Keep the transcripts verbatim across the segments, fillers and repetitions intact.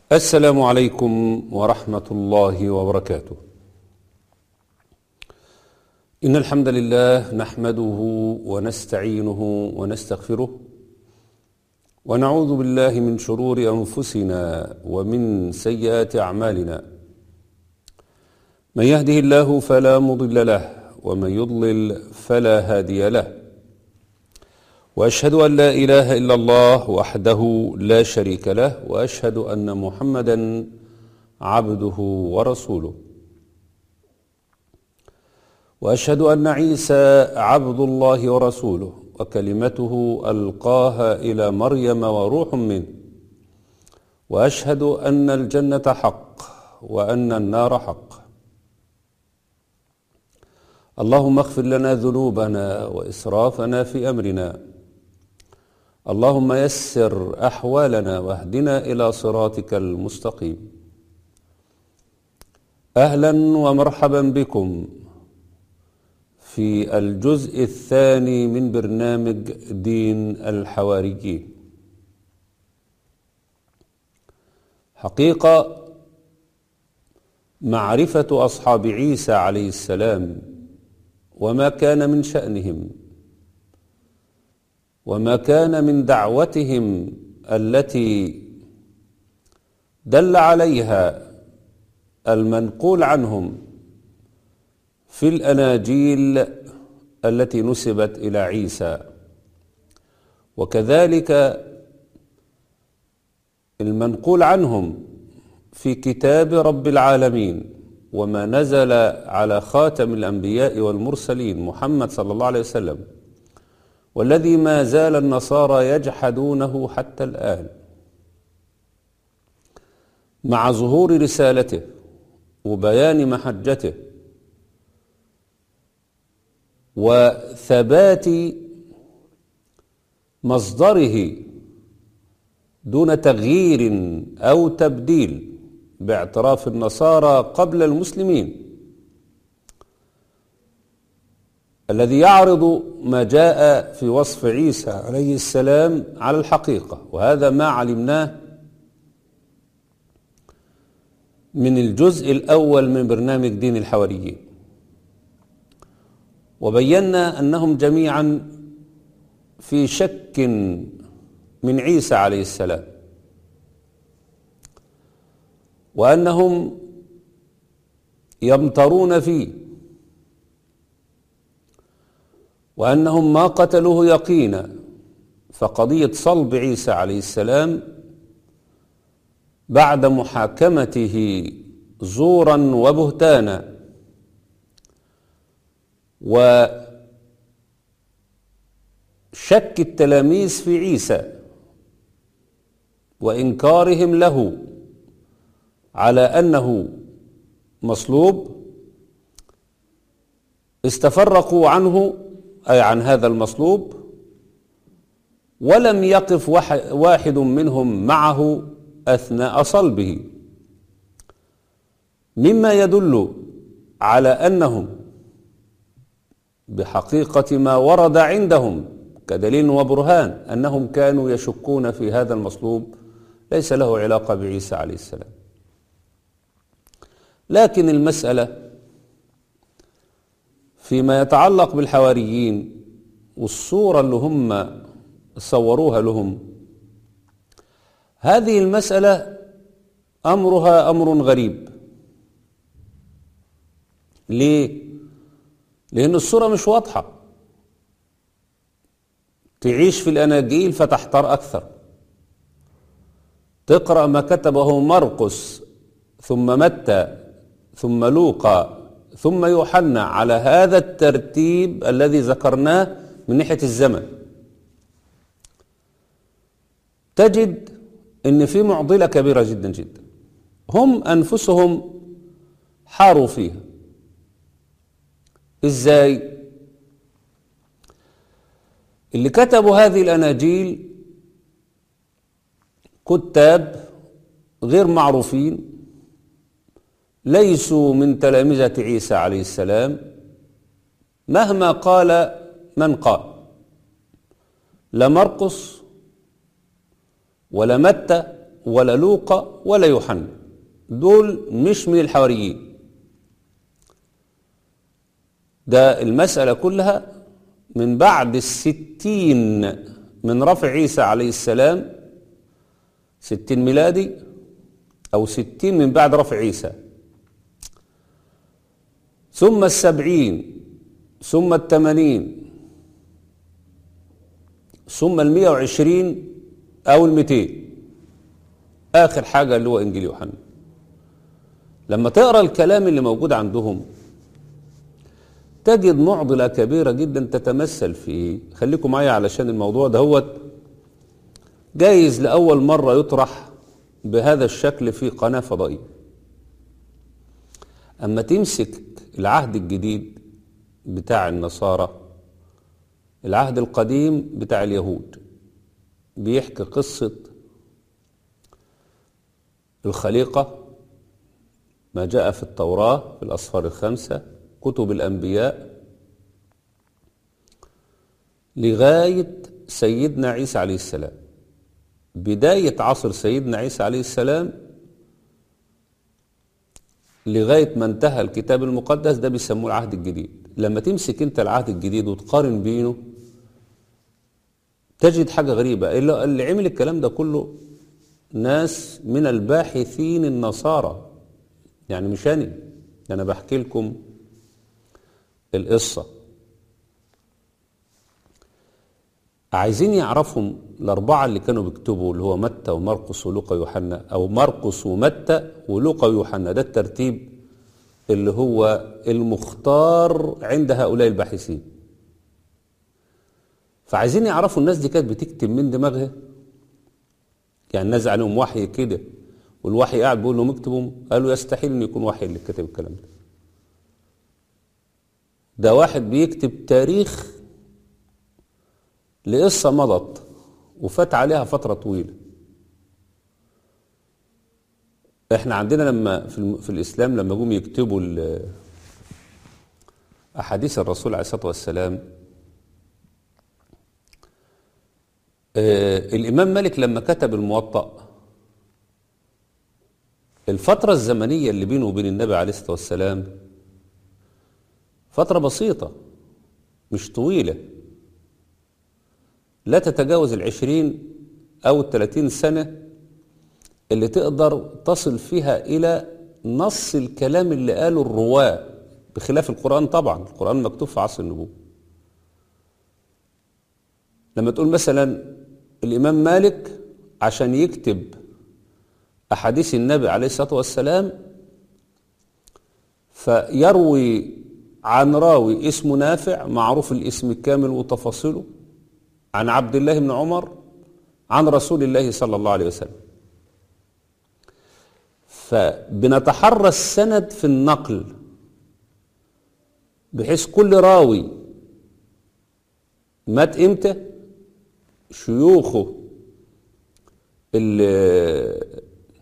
السلام عليكم ورحمة الله وبركاته. إن الحمد لله نحمده ونستعينه ونستغفره ونعوذ بالله من شرور أنفسنا ومن سيئات أعمالنا. من يهده الله فلا مضل له ومن يضلل فلا هادي له، وأشهد أن لا إله إلا الله وحده لا شريك له، وأشهد أن محمدا عبده ورسوله، وأشهد أن عيسى عبد الله ورسوله وكلمته ألقاها إلى مريم وروح منه، وأشهد أن الجنة حق وأن النار حق. اللهم اغفر لنا ذنوبنا وإسرافنا في أمرنا، اللهم يسر أحوالنا واهدنا إلى صراطك المستقيم. أهلا ومرحبا بكم في الجزء الثاني من برنامج دين الحواريين. حقيقة معرفة أصحاب عيسى عليه السلام وما كان من شأنهم وما كان من دعوتهم التي دل عليها المنقول عنهم في الأناجيل التي نسبت إلى عيسى، وكذلك المنقول عنهم في كتاب رب العالمين وما نزل على خاتم الأنبياء والمرسلين محمد صلى الله عليه وسلم، والذي ما زال النصارى يجحدونه حتى الآن مع ظهور رسالته وبيان محجته وثبات مصدره دون تغيير أو تبديل باعتراف النصارى قبل المسلمين، الذي يعرض ما جاء في وصف عيسى عليه السلام على الحقيقة. وهذا ما علمناه من الجزء الأول من برنامج دين الحواريين، وبينا أنهم جميعا في شك من عيسى عليه السلام، وأنهم يمترون فيه، وأنهم ما قتلوه يقينا. فقضية صلب عيسى عليه السلام بعد محاكمته زورا وبهتانا وشك التلاميذ في عيسى وإنكارهم له على أنه مصلوب، استفرقوا عنه أي عن هذا المصلوب، ولم يقف واحد منهم معه أثناء صلبه، مما يدل على أنهم بحقيقة ما ورد عندهم كدليل وبرهان أنهم كانوا يشكون في هذا المصلوب ليس له علاقة بعيسى عليه السلام. لكن المسألة فيما يتعلق بالحواريين والصورة اللي هم صوروها لهم، هذه المسألة أمرها أمر غريب. ليه؟ لأن الصورة مش واضحة. تعيش في الأناجيل فتحتار أكثر، تقرأ ما كتبه مرقس ثم متى ثم لوقا ثم يوحنا على هذا الترتيب الذي ذكرناه من ناحية الزمن، تجد أن في معضلة كبيرة جدا جدا هم أنفسهم حاروا فيها. إزاي؟ اللي كتبوا هذه الأناجيل كتاب غير معروفين، ليسوا من تلامذة عيسى عليه السلام، مهما قال من قال، لا مرقس ولا متى ولا لوقا ولا يوحنا، دول مش من الحواريين. ده المسألة كلها من بعد الستين من رفع عيسى عليه السلام، ستين ميلادي أو ستين من بعد رفع عيسى، ثم السبعين، ثم الثمانين، ثم المئة وعشرين أو المئتين، آخر حاجة اللي هو إنجيل يوحنا. لما تقرأ الكلام اللي موجود عندهم تجد معضلة كبيرة جدا تتمثل في، خليكم معايا علشان الموضوع ده هو جايز لأول مرة يطرح بهذا الشكل في قناة فضائية. أما تمسك العهد الجديد بتاع النصارى، العهد القديم بتاع اليهود بيحكي قصة الخليقة، ما جاء في التوراة في الأسفار الخمسة، كتب الأنبياء، لغاية سيدنا عيسى عليه السلام. بداية عصر سيدنا عيسى عليه السلام لغاية ما انتهى الكتاب المقدس، ده بيسموه العهد الجديد. لما تمسك انت العهد الجديد وتقارن بينه تجد حاجة غريبة. اللي عمل الكلام ده كله ناس من الباحثين النصارى، يعني مش أنا أنا بحكي لكم القصة. عايزين يعرفهم الأربعة اللي كانوا بيكتبوا، اللي هو متى ومرقس ولوقا ويوحنا، أو مرقس ومتى ولوقا ويوحنا، ده الترتيب اللي هو المختار عند هؤلاء الباحثين. فعايزين يعرفوا الناس دي كانت بتكتب من دماغها، يعني نزل عليهم وحي كده والوحي قاعد بيقول لهم اكتبوا، قالوا يستحيل ان يكون وحي اللي كتب الكلام ده. ده واحد بيكتب تاريخ لقصة مضت وفات عليها فترة طويلة. احنا عندنا لما في, في الإسلام لما جم يكتبوا أحاديث الرسول عليه الصلاة والسلام، آه الإمام مالك لما كتب الموطأ، الفترة الزمنية اللي بينه وبين النبي عليه الصلاة والسلام فترة بسيطة مش طويلة، لا تتجاوز العشرين أو الثلاثين سنة اللي تقدر تصل فيها إلى نص الكلام اللي قاله الرواة، بخلاف القرآن. طبعا القرآن مكتوب في عصر النبوة. لما تقول مثلا الإمام مالك عشان يكتب أحاديث النبي عليه الصلاة والسلام فيروي عن راوي اسمه نافع، معروف الاسم الكامل وتفاصيله، عن عبد الله بن عمر عن رسول الله صلى الله عليه وسلم. فبنتحرى السند في النقل بحيث كل راوي مات امتى، شيوخه اللي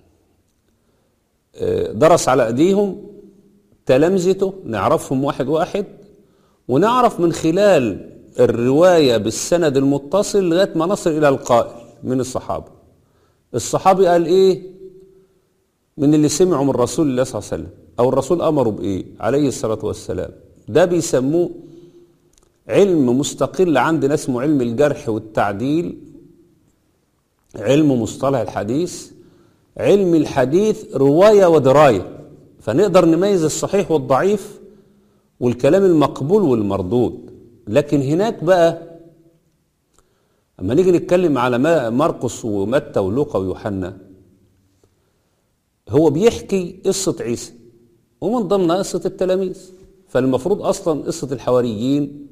درس على ايديهم، تلامذته نعرفهم واحد واحد، ونعرف من خلال الرواية بالسند المتصل لغاية ما نصل إلى القائل من الصحابة. الصحابي قال إيه من اللي سمعوا من رسول الله صلى الله عليه وسلم، أو الرسول أمره بإيه عليه الصلاة والسلام. ده بيسموه علم مستقل عندنا اسمه علم الجرح والتعديل، علم مصطلح الحديث، علم الحديث رواية ودراية، فنقدر نميز الصحيح والضعيف والكلام المقبول والمردود. لكن هناك بقى اما نيجي نتكلم على مرقس ومتى ولوقا ويوحنا، هو بيحكي قصة عيسى ومن ضمنها قصة التلاميذ. فالمفروض اصلا قصة الحواريين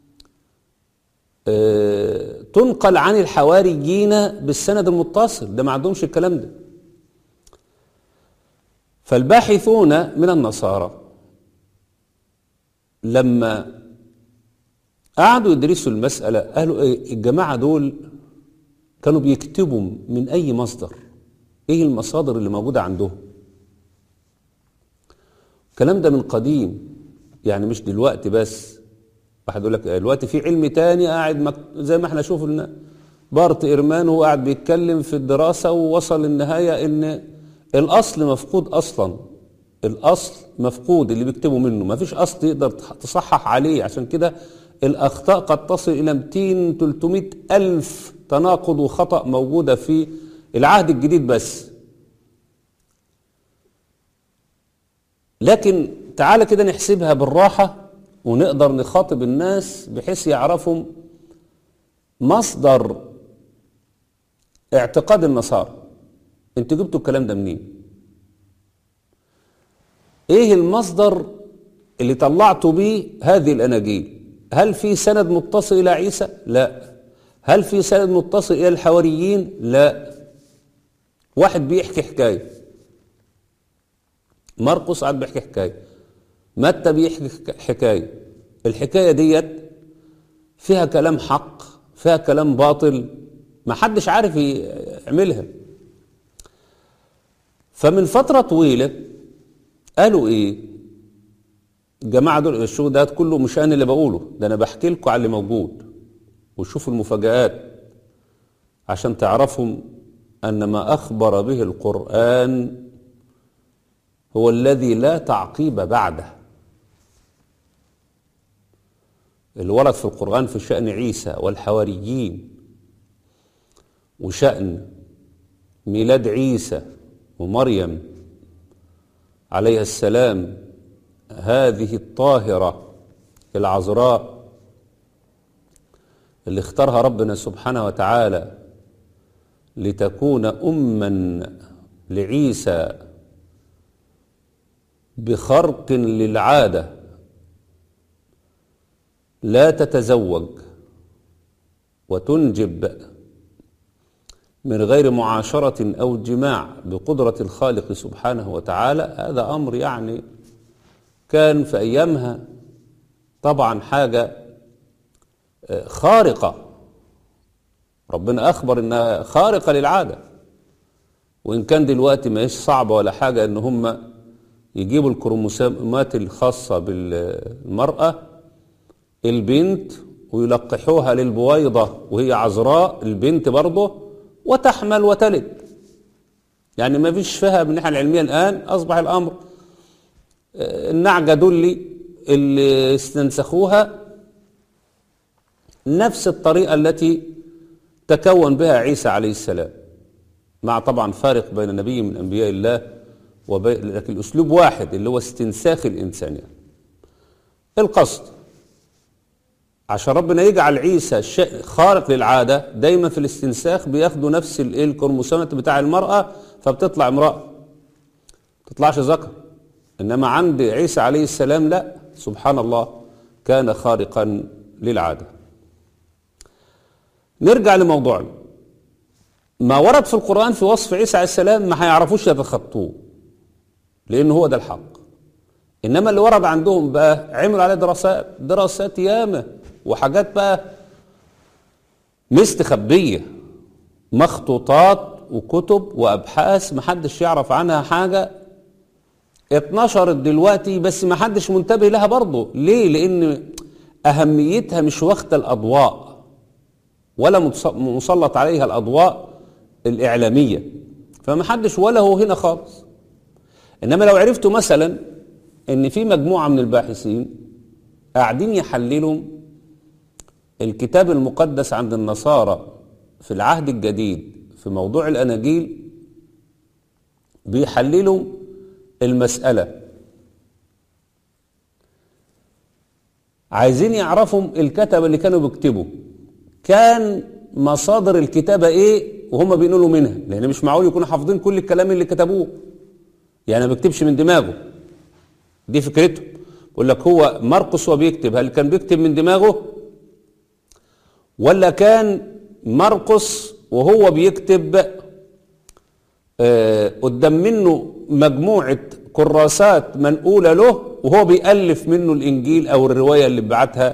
اه تنقل عن الحواريين بالسند المتصل، ده ما عندهمش الكلام ده. فالباحثون من النصارى لما قعدوا يدرسوا المسألة قالوا ايه، الجماعة دول كانوا بيكتبوا من اي مصدر، ايه المصادر اللي موجودة عندهم. الكلام ده من قديم، يعني مش دلوقتي بس. واحد يقول لك دلوقتي في علم تاني قاعد مك... زي ما احنا شوفنا بارت إيرمان وهو قاعد بيتكلم في الدراسة ووصل للنهاية إن الأصل مفقود أصلا. الأصل مفقود اللي بيكتبوا منه، ما فيش أصل يقدر تصحح عليه. عشان كده الأخطاء قد تصل إلى مئتين ثلاثمائة ألف تناقض وخطأ موجودة في العهد الجديد بس. لكن تعالى كده نحسبها بالراحة ونقدر نخاطب الناس بحيث يعرفوا مصدر اعتقاد النصارى. انتوا جبتوا الكلام ده منين؟ ايه المصدر اللي طلعتوا بيه هذه الاناجيل؟ هل في سند متصل الى عيسى؟ لا. هل في سند متصل الى الحواريين؟ لا. واحد بيحكي حكايه، مرقس قاعد بيحكي حكايه، متى بيحكي حكايه، الحكايه ديت فيها كلام حق، فيها كلام باطل، ما حدش عارف يعملها. فمن فتره طويله قالوا ايه الجماعه دول؟ الشغل ده كله مش انا اللي بقوله، ده انا بحكي لكم على اللي موجود، وشوفوا المفاجآت عشان تعرفوا ان ما اخبر به القرآن هو الذي لا تعقيب بعده. اللي ورد في القرآن في شأن عيسى والحواريين وشأن ميلاد عيسى ومريم عليه السلام، هذه الطاهرة العذراء اللي اختارها ربنا سبحانه وتعالى لتكون أما لعيسى بخرق للعادة، لا تتزوج وتنجب من غير معاشرة أو جماع بقدرة الخالق سبحانه وتعالى. هذا أمر يعني كان في أيامها طبعا حاجة خارقة، ربنا أخبر إنها خارقة للعادة. وإن كان دلوقتي ما هيش صعبة ولا حاجة إن هم يجيبوا الكروموسومات الخاصة بالمرأة البنت ويلقحوها للبويضة وهي عذراء البنت برضه وتحمل وتلد. يعني ما فيش فيها من الناحية العلمية الآن، أصبح الأمر النعجة دولي اللي استنسخوها نفس الطريقة التي تكون بها عيسى عليه السلام، مع طبعا فارق بين نبي من أنبياء الله وبين، لكن الأسلوب واحد اللي هو استنساخ الإنسان. يعني القصد عشان ربنا يجعل عيسى شيء خارق للعادة، دايما في الاستنساخ بياخدوا نفس الكروموسومات بتاع المرأة فبتطلع امرأة، ما تطلعش ذكر. إنما عند عيسى عليه السلام لا، سبحان الله، كان خارقا للعادة. نرجع لموضوعنا. ما ورد في القرآن في وصف عيسى عليه السلام ما هيعرفوش يتخطوه، لأنه هو ده الحق. إنما اللي ورد عندهم بقى عملوا عليه دراسات دراسات ياما وحاجات بقى مستخبية، مخطوطات وكتب وأبحاث محدش يعرف عنها حاجة، اتنشرت دلوقتي بس محدش منتبه لها برضه. ليه؟ لأن أهميتها مش واخدة الأضواء ولا مسلط عليها الأضواء الإعلامية، فمحدش ولا هو هنا خالص. إنما لو عرفتوا مثلا إن في مجموعة من الباحثين قاعدين يحللوا الكتاب المقدس عند النصارى في العهد الجديد في موضوع الأناجيل، بيحللوا المسألة، عايزين يعرفوا الكتبة اللي كانوا بيكتبوا كان مصادر الكتابة ايه وهم بينقلوا منها، لان مش معقول يكونوا حافظين كل الكلام اللي كتبوه. يعني ما بيكتبش من دماغه، دي فكرته. بقول لك هو مرقس وبيكتب، هل كان بيكتب من دماغه ولا كان مرقس وهو بيكتب آه قدام منه مجموعة كراسات منقولة له وهو بيألف منه الإنجيل أو الرواية اللي بعتها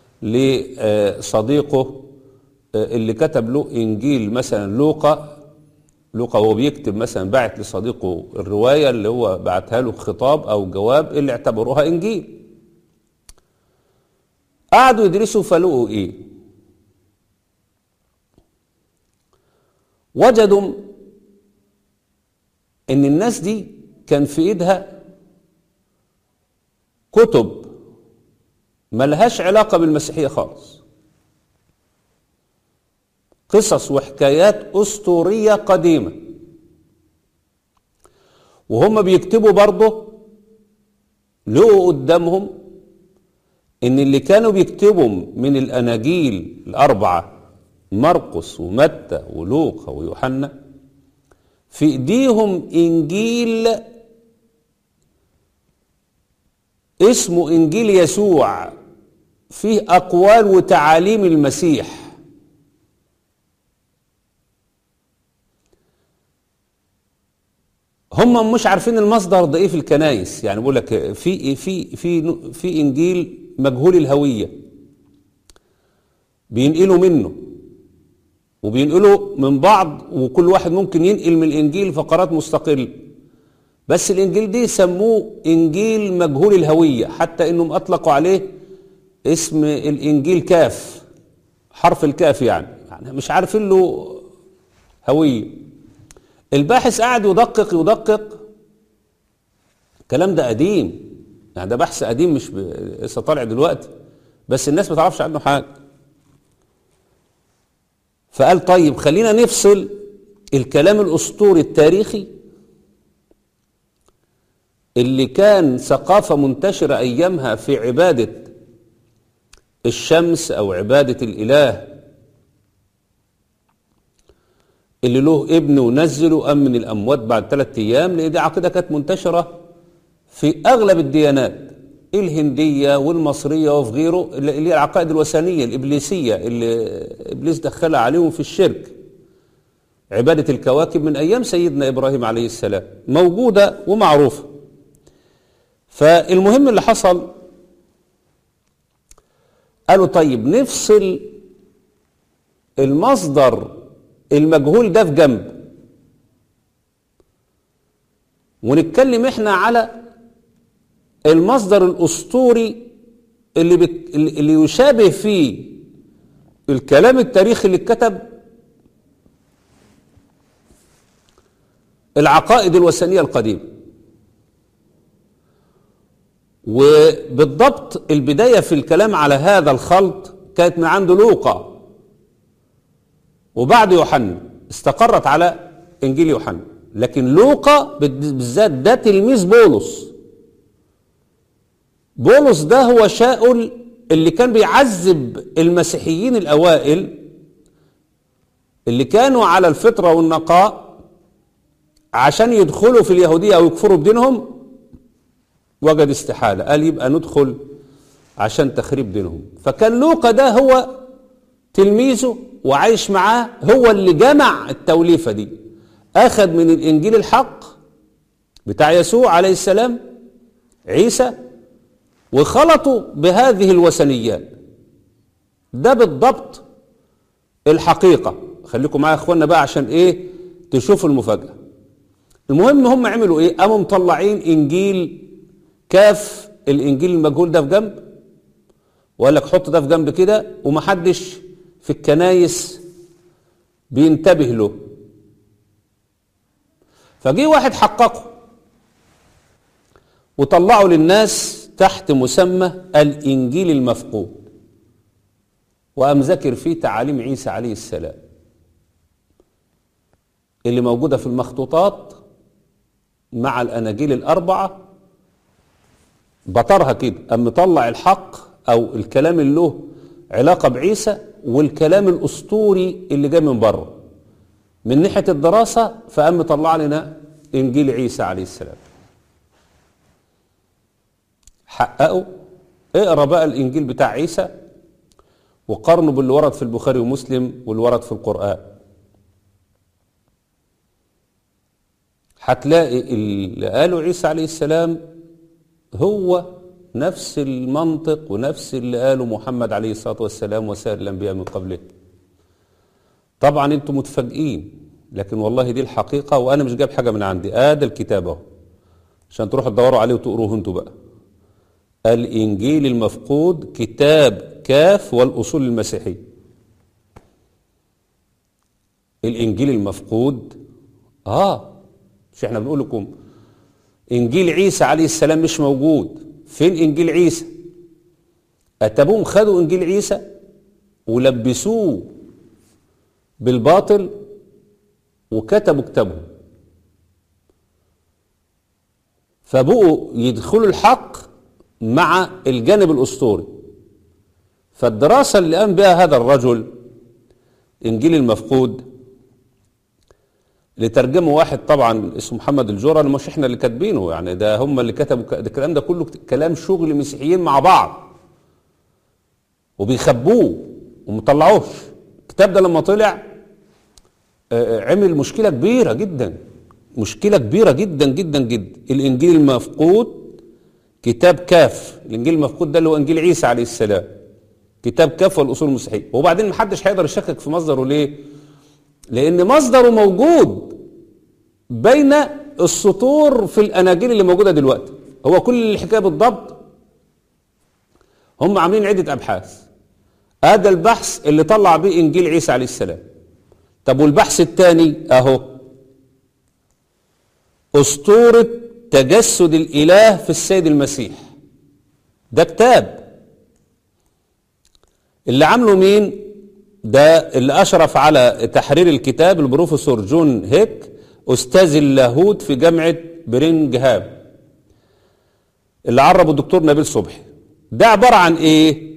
لصديقه اللي كتب له إنجيل، مثلا لوقا لوقا هو بيكتب مثلا بعت لصديقه الرواية اللي هو بعتها له خطاب أو جواب اللي اعتبروها إنجيل. قعدوا يدرسوا فلقوا إيه؟ وجدوا ان الناس دي كان في ايدها كتب ملهاش علاقة بالمسيحية خالص، قصص وحكايات أسطورية قديمة، وهم بيكتبوا برضه لقوا قدامهم ان اللي كانوا بيكتبوا من الأناجيل الأربعة مرقس ومتى ولوقا ويوحنا في ايديهم إنجيل اسمه إنجيل يسوع، فيه أقوال وتعاليم المسيح. هم مش عارفين المصدر ده ايه في الكنايس، يعني بقول لك في في في في إنجيل مجهول الهوية بينقلوا منه وبينقلوا من بعض، وكل واحد ممكن ينقل من الإنجيل فقرات مستقلة، بس الإنجيل دي سموه إنجيل مجهول الهوية، حتى إنهم أطلقوا عليه اسم الإنجيل كاف، حرف الكاف، يعني, يعني مش عارفين له هوية. الباحث قاعد يدقق يدقق، الكلام ده قديم، يعني ده بحث قديم مش لسه طالع دلوقتي، بس الناس ما تعرفش عنه حاجة. فقال طيب خلينا نفصل الكلام الأسطوري التاريخي اللي كان ثقافة منتشرة أيامها في عبادة الشمس أو عبادة الإله اللي له ابن ونزله أم من الأموات بعد ثلاثة أيام، لأن دي عقيدة كانت منتشرة في أغلب الديانات الهندية والمصرية وفي غيره، اللي هي العقائد الوثنية الإبليسية اللي إبليس دخلها عليهم في الشرك، عبادة الكواكب من أيام سيدنا إبراهيم عليه السلام، موجودة ومعروفة. فالمهم اللي حصل قالوا طيب نفصل المصدر المجهول ده في جنب، ونتكلم احنا على المصدر الأسطوري اللي, بت... اللي يشابه فيه الكلام التاريخي اللي اتكتب العقائد الوثنية القديمة. وبالضبط البداية في الكلام على هذا الخلط كانت من عند لوقا، وبعد يوحنا استقرت على إنجيل يوحنا، لكن لوقا بالذات ده تلميذ بولس. بولس ده هو شاول اللي كان بيعذب المسيحيين الأوائل اللي كانوا على الفطرة والنقاء عشان يدخلوا في اليهودية أو يكفروا بدينهم، وجد استحالة، قال يبقى ندخل عشان تخريب دينهم. فكان لوقا ده هو تلميذه وعايش معاه، هو اللي جمع التوليفة دي، أخذ من الإنجيل الحق بتاع يسوع عليه السلام عيسى وخلطوا بهذه الوثنيات. ده بالضبط الحقيقة. خليكم معايا يا اخوانا بقى عشان ايه تشوفوا المفاجأة. المهم هم عملوا ايه؟ قاموا مطلعين انجيل كاف، الانجيل المجهول ده في جنب، وقال لك حط ده في جنب كده، ومحدش في الكنايس بينتبه له. فجي واحد حققه وطلعوا للناس تحت مسمى الإنجيل المفقود، وقام ذكر فيه تعاليم عيسى عليه السلام اللي موجودة في المخطوطات مع الأناجيل الأربعة، بطرها كده، قام مطلع الحق أو الكلام اللي له علاقة بعيسى والكلام الأسطوري اللي جاي من بره من ناحية الدراسة، فقام مطلع لنا إنجيل عيسى عليه السلام. حققوا، اقرا بقى الانجيل بتاع عيسى وقارنوا باللي ورد في البخاري ومسلم واللي ورد في القرآن، هتلاقي اللي قاله عيسى عليه السلام هو نفس المنطق ونفس اللي قاله محمد عليه الصلاة والسلام وسائر الأنبياء من قبله. طبعا انتم متفاجئين، لكن والله دي الحقيقة، وأنا مش جايب حاجة من عندي، آده الكتاب اهو عشان تروحوا تدوروا عليه وتقروه انتوا بقى. الإنجيل المفقود، كتاب كاف والأصول المسيحية. الإنجيل المفقود. آه مش احنا بنقول لكم إنجيل عيسى عليه السلام مش موجود؟ فين إنجيل عيسى؟ أتبوهم خدوا إنجيل عيسى ولبسوه بالباطل وكتبوا كتابهم، فبقوا يدخلوا الحق مع الجانب الأسطوري. فالدراسة اللي قام بها هذا الرجل إنجيل المفقود اللي ترجمه واحد طبعا اسمه محمد الجورة، مش احنا اللي كاتبينه يعني، ده هم اللي كتبوا ده. الكلام ده كله كلام شغل مسيحيين مع بعض وبيخبوه ومطلعوش. الكتاب ده لما طلع عمل مشكلة كبيرة جدا، مشكلة كبيرة جدا جدا جدا. الإنجيل المفقود كتاب كاف، الإنجيل المفقود ده اللي هو إنجيل عيسى عليه السلام، كتاب كاف والأصول المسيحية. وبعدين محدش هيقدر يشكك في مصدره. ليه؟ لأن مصدره موجود بين السطور في الأناجيل اللي موجودة دلوقتي. هو كل الحكاية بالضبط هم عاملين عدة أبحاث. هذا البحث اللي طلع بيه إنجيل عيسى عليه السلام. طب والبحث الثاني أهو، أسطورة تجسد الإله في السيد المسيح. ده كتاب اللي عامله مين؟ ده اللي أشرف على تحرير الكتاب البروفيسور جون هيك، أستاذ اللاهوت في جامعة برينغهام، اللي عربه الدكتور نبيل صبحي. ده عبارة عن إيه؟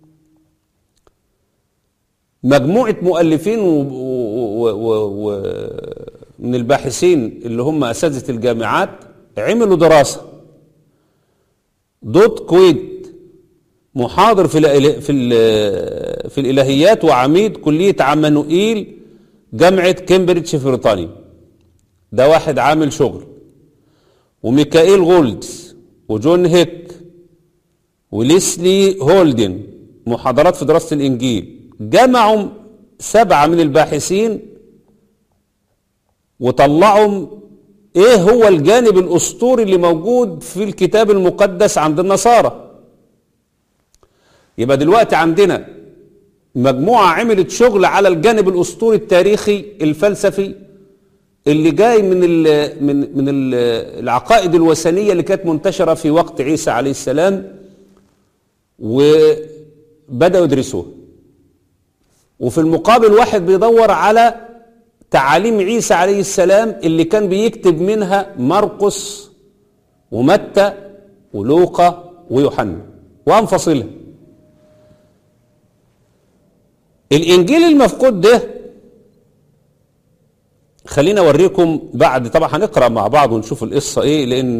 مجموعة مؤلفين و... و... و... و... من الباحثين اللي هم أساتذة الجامعات عملوا دراسة. دوت كويت محاضر في الإله... في ال... في الإلهيات وعميد كلية عمانوئيل جامعة كامبريدج في بريطانيا، ده واحد عامل شغل. وميكائيل غولدز وجون هيك وليسلي هولدن محاضرات في دراسة الإنجيل. جمعوا سبعة من الباحثين وطلعوا ايه هو الجانب الأسطوري اللي موجود في الكتاب المقدس عند النصارى. يبقى دلوقتي عندنا مجموعة عملت شغل على الجانب الأسطوري التاريخي الفلسفي اللي جاي من ال من من ال العقائد الوثنية اللي كانت منتشرة في وقت عيسى عليه السلام، وبدأوا يدرسوها. وفي المقابل واحد بيدور على تعاليم عيسى عليه السلام اللي كان بيكتب منها مرقس ومتى ولوقا ويوحنا وأنفصلها. الإنجيل المفقود ده خلينا أوريكم بعد، طبعا هنقرأ مع بعض ونشوف القصة إيه، لأن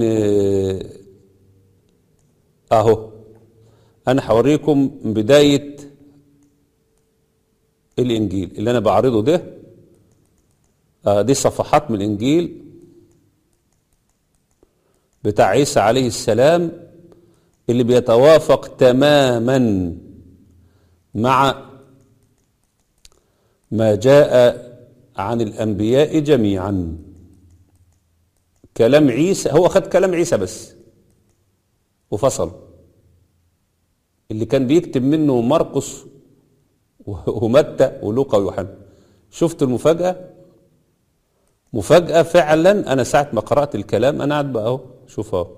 أهو أنا هوريكم بداية الإنجيل اللي أنا بعرضه ده. آه دي صفحات من الإنجيل بتاع عيسى عليه السلام اللي بيتوافق تماما مع ما جاء عن الأنبياء جميعا. كلام عيسى، هو خد كلام عيسى بس وفصل، اللي كان بيكتب منه مرقس ومتى ولوقا ويوحنا. شفت المفاجأة؟ مفاجأة فعلا. أنا ساعة ما قرأت الكلام أنا قاعد بقى أهو شوف أهو،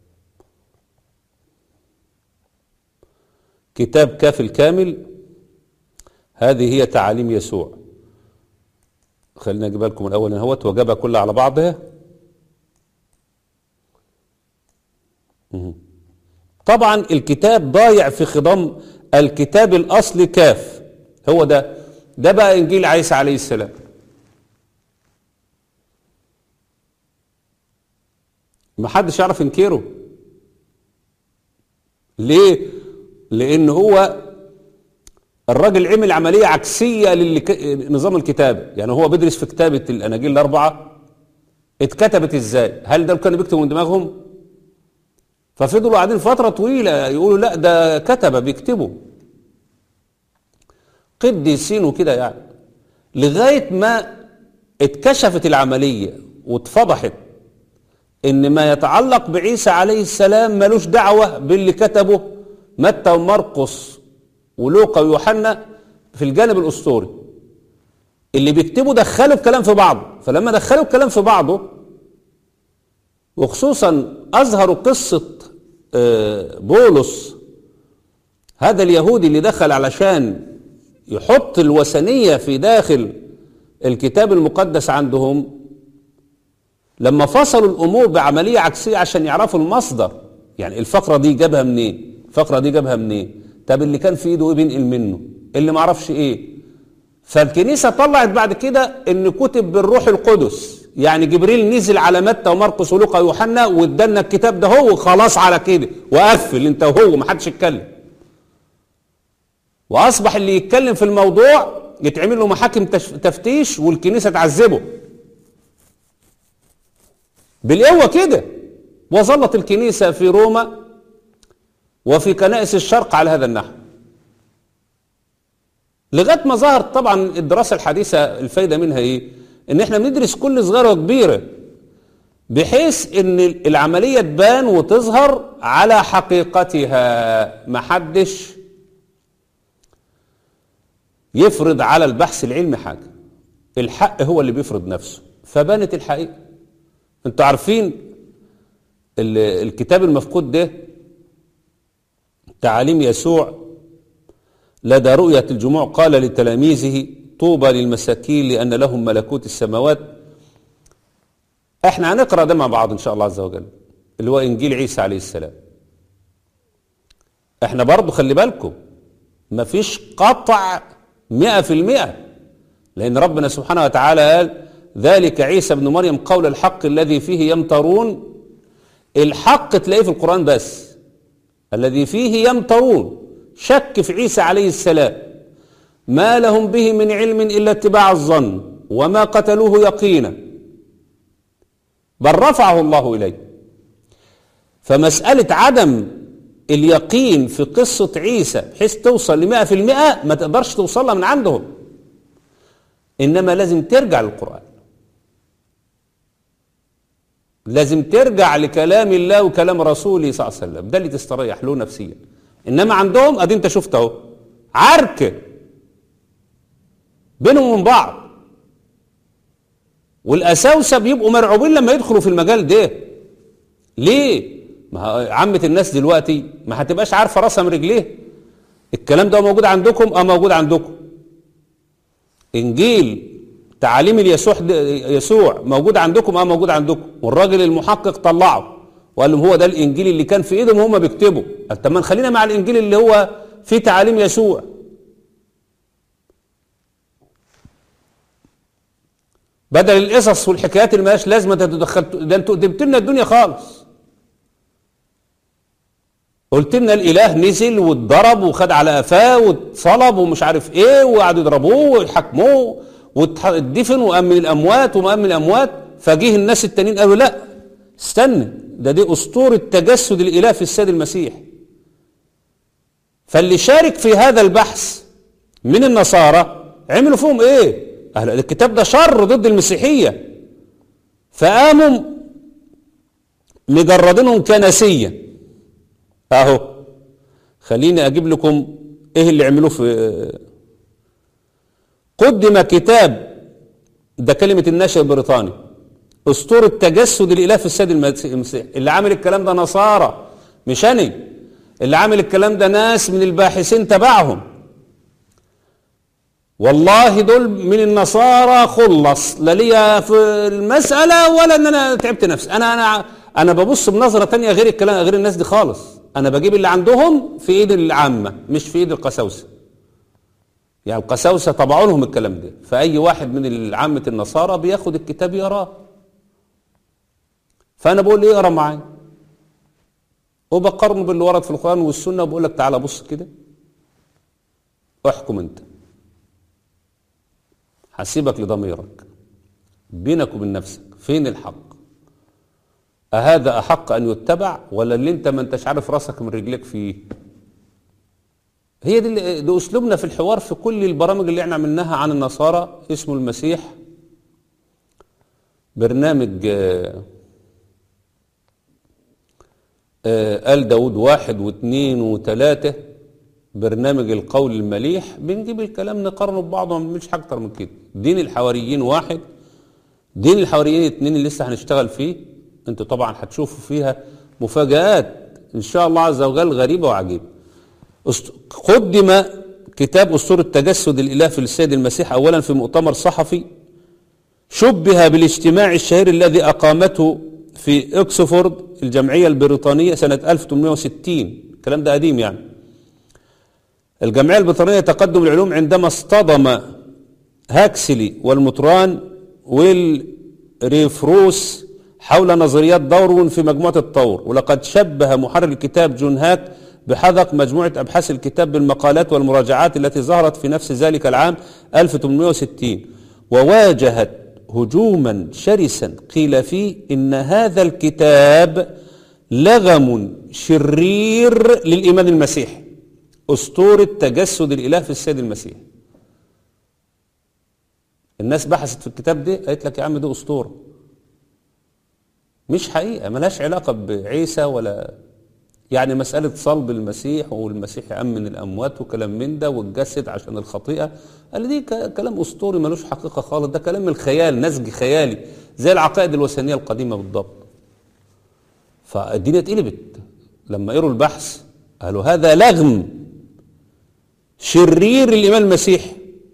كتاب كاف الكامل، هذه هي تعاليم يسوع. خلينا أجيبها لكم الأول اهوت وأجيبها كلها على بعضها. طبعا الكتاب ضايع في خضم الكتاب الأصلي كاف، هو ده ده بقى إنجيل عيسى عليه السلام. ما حدش يعرف ينكره. ليه؟ لأن هو الراجل عمل عملية عكسية لنظام الكتابة. يعني هو بيدرس في كتابة الأناجيل الأربعة اتكتبت إزاي؟ هل ده كانوا بيكتبوا من دماغهم؟ ففضلوا قاعدين فترة طويلة يقولوا لا ده كتبة بيكتبوا قديسين وكده يعني، لغاية ما اتكشفت العملية واتفضحت ان ما يتعلق بعيسى عليه السلام ملوش دعوة باللي كتبه متى ومرقس ولوقا ويوحنا في الجانب الأسطوري. اللي بيكتبوا دخلوا الكلام في بعضه، فلما دخلوا الكلام في بعضه وخصوصا أظهروا قصة بولس هذا اليهودي اللي دخل علشان يحط الوثنية في داخل الكتاب المقدس عندهم، لما فصلوا الأمور بعملية عكسية عشان يعرفوا المصدر، يعني الفقرة دي جابها منين، الفقرة دي جابها منين، طب اللي كان في ايده ايه بينقل منه، اللي معرفش ايه. فالكنيسة طلعت بعد كده ان كتب بالروح القدس، يعني جبريل نزل على متى ومرقس ولوقا ويوحنا وادالنا الكتاب ده هو خلاص على كده، وقفل انت وهو ما حدش يتكلم. واصبح اللي يتكلم في الموضوع يتعمل له محاكم تفتيش والكنيسة تعذبه بالقوة كده. وظلت الكنيسة في روما وفي كنائس الشرق على هذا النحو لغاية ما ظهرت طبعا الدراسة الحديثة. الفايدة منها ايه؟ ان احنا بندرس كل صغيرة وكبيرة بحيث ان العملية تبان وتظهر على حقيقتها، محدش يفرض على البحث العلمي حاجة، الحق هو اللي بيفرض نفسه. فبانت الحقيقة. انتوا عارفين الكتاب المفقود ده تعاليم يسوع لدى رؤية الجموع قال لتلاميذه طوبى للمساكين لأن لهم ملكوت السماوات. احنا هنقرأ ده مع بعض ان شاء الله عز وجل، اللي هو انجيل عيسى عليه السلام. احنا برضو خلي بالكم مفيش قطع مئة في المئة، لأن ربنا سبحانه وتعالى قال ذلك عيسى ابن مريم قول الحق الذي فيه يمترون. الحق تلاقيه في القرآن بس، الذي فيه يمترون، شك في عيسى عليه السلام، ما لهم به من علم إلا اتباع الظن وما قتلوه يقينا بل رفعه الله إليه. فمسألة عدم اليقين في قصة عيسى بحيث توصل لمئة في المئة ما تقدرش توصلها من عندهم، إنما لازم ترجع للقرآن، لازم ترجع لكلام الله وكلام رسوله صلى الله عليه وسلم، ده اللي تستريح له نفسيا. إنما عندهم أدي أنت شفت أهو عركة بينهم وبين بعض، والأساوسة بيبقوا مرعوبين لما يدخلوا في المجال ده. ليه؟ ما عامة الناس دلوقتي ما هتبقاش عارفة راسها من رجليه. الكلام ده موجود عندكم؟ اه موجود عندكم. انجيل تعاليم اليسوع يسوع موجود عندكم؟ اه موجود عندكم. والراجل المحقق طلعه وقال لهم هو ده الانجيل اللي كان في ايدهم وهم بيكتبوا. طب ما نخلينا مع الانجيل اللي هو فيه تعاليم يسوع. بدل القصص والحكايات اللي مالهاش لازمه تتدخلوا، ده انتوا قدمت لنا الدنيا خالص. قلت لنا الاله نزل واتضرب وخد على قفاه واتصلب ومش عارف ايه وقعدوا يضربوه ويحاكموه واتدفن وامن الاموات ومامن الاموات. فجيه الناس التانيين قالوا لا استنى، ده دي اسطوره تجسد الاله في السيد المسيح. فاللي شارك في هذا البحث من النصارى عملوا فيهم ايه؟ أهل الكتاب ده شر ضد المسيحيه، فقاموا مجردينهم كنسيا. اهو خليني اجيب لكم ايه اللي عملوه. في قدم كتاب، ده كلمة الناشر البريطاني، اسطورة تجسد الاله في السيد المسيح. اللي عامل الكلام ده نصارى مش انا، اللي عامل الكلام ده ناس من الباحثين تبعهم. والله دول من النصارى خلص، لا ليا في المسألة ولا ان انا تعبت نفسي. انا انا انا ببص بنظرة تانية غير الكلام غير الناس دي خالص. انا بجيب اللي عندهم في ايد العامة مش في ايد القساوسة. يعني القساوسة طبعوا لهم الكلام ده، فاي واحد من عامة النصارى بياخد الكتاب يقراه. فانا بقول ليه اقرا معايا وبقارنه باللي ورد في القرآن والسنة وبقول لك تعالى بص كده احكم انت، حسيبك لضميرك بينك وبين نفسك فين الحق. أهذا أحق أن يتبع ولا اللي انت ما انتش عارف راسك من رجلك فيه؟ هي دي, دي أسلوبنا في الحوار في كل البرامج اللي احنا عملناها عن النصارى. اسمه المسيح، برنامج آآ آآ آل داود واحد واثنين وثلاثة برنامج القول المليح بنجيب الكلام نقارنه ببعضه، مش حاجة أكتر من كده. دين الحواريين واحد، دين الحواريين اتنين اللي لسه هنشتغل فيه. انتوا طبعا هتشوفوا فيها مفاجآت ان شاء الله عز وجل غريبة وعجيبة. قدم كتاب أسطورة تجسد الإله في السيد المسيح أولا في مؤتمر صحفي شبه بالاجتماع الشهير الذي أقامته في أكسفورد الجمعية البريطانية سنة ألف وثمانمائة وستين. الكلام ده قديم يعني. الجمعية البريطانية تقدم العلوم عندما اصطدم هاكسلي والمطران والريفروس حول نظريات داروين في مجموعة الطور. ولقد شبه محرر الكتاب جون هاك بحذق مجموعة أبحاث الكتاب بالمقالات والمراجعات التي ظهرت في نفس ذلك العام ألف وثمانمائة وستين، وواجهت هجوما شرسا قيل فيه إن هذا الكتاب لغم شرير للإيمان المسيحي. أسطورة تجسد الإله في السيد المسيح. الناس بحثت في الكتاب ده قالت لك يا عم ده أسطورة، مش حقيقة، ملهاش علاقة بعيسى ولا يعني مسألة صلب المسيح والمسيح يأمن الأموات وكلام من ده والجسد عشان الخطيئة. قال دي كلام أسطوري ملوش حقيقة خالص، ده كلام من الخيال، نسج خيالي زي العقائد الوثنية القديمة بالضبط. فالدنيا اتقلبت لما قروا البحث، قالوا هذا لغم شرير الإيمان المسيحي.